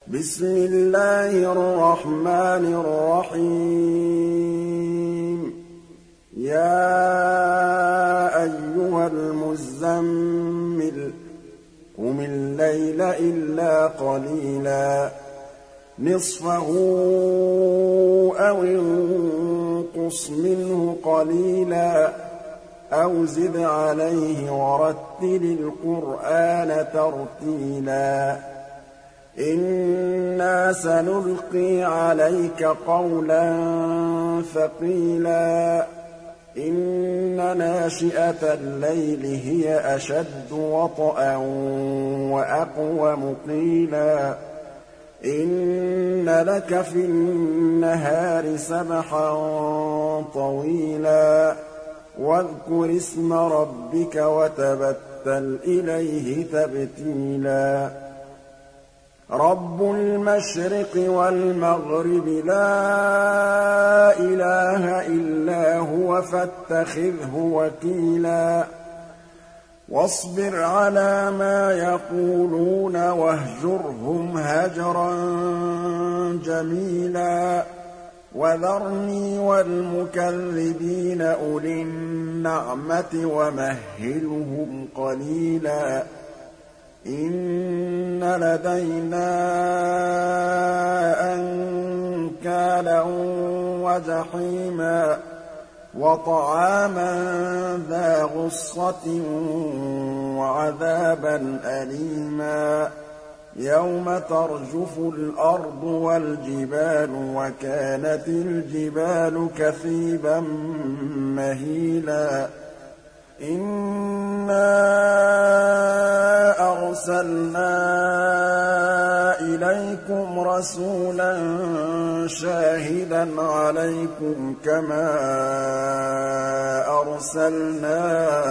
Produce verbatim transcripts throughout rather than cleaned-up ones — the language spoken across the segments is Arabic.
بسم الله الرحمن الرحيم يا أيها المزمل قم الليل إلا قليلا نصفه أو انقص منه قليلا أو زد عليه ورتل القرآن ترتيلا إنا سنلقي عليك قولا ثقيلا إن ناشئة الليل هي أشد وطئا وأقوم قيلا إن لك في النهار سبحا طويلا واذكر اسم ربك وتبتل إليه تبتيلا رب المشرق والمغرب لا إله إلا هو فاتخذه وكيلا واصبر على ما يقولون واهجرهم هجرا جميلا وذرني والمكذبين أولي النعمة ومهلهم قليلا إن لدينا أنكالا وجحيما وطعاما ذا غصة وعذابا أليما يوم ترجف الأرض والجبال وكانت الجبال كثيبا مهيلا إنا أرسلنا إليكم رسولا شاهدا عليكم كما أرسلنا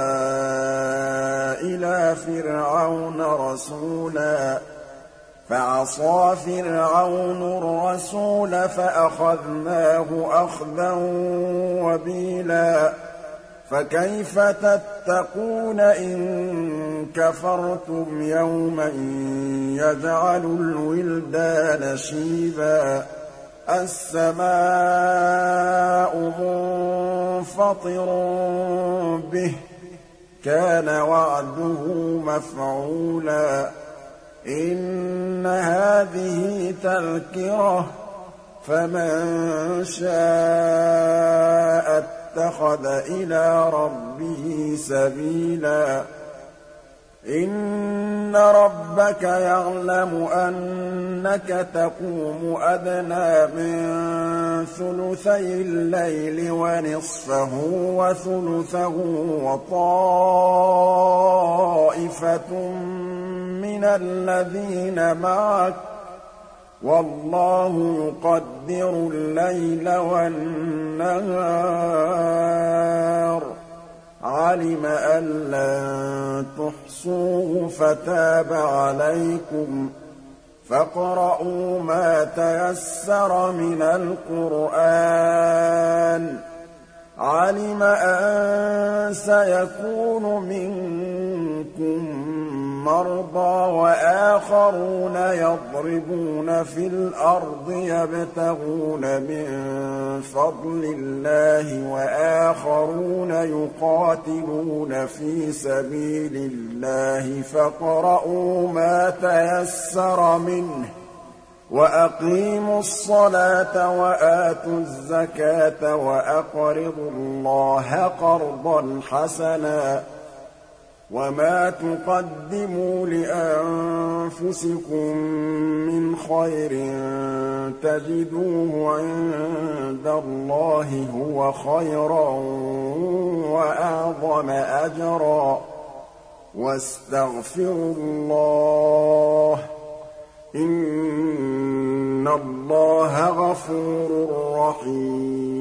إلى فرعون رسولا فعصى فرعون الرسول فأخذناه أخذا وبيلا فكيف تتقون إن كفرتم يوما يجعل الولدان شيبا السماء منفطر به كان وعده مفعولا إن هذه تذكرة فمن شاء اتخذ إلى ربه سبيلا إن ربك يعلم أنك تقوم أدنى من ثلثي الليل ونصفه وثلثه وطائفة من الذين معك والله يقدر الليل والنهار علم أن لن تحصوه فتاب عليكم فاقرؤوا ما تيسر من القرآن علم أن سيكون منكم مرضى وآخرون يضربون في الأرض يبتغون من فضل الله وآخرون يقاتلون في سبيل الله فاقرؤوا ما تيسر منه وأقيموا الصلاة وآتوا الزكاة وأقرضوا الله قرضا حسنا وما تقدموا لأنفسكم من خير تجدوه عند الله هو خيرا وأعظم أجرا واستغفروا الله إن الله غفور رحيم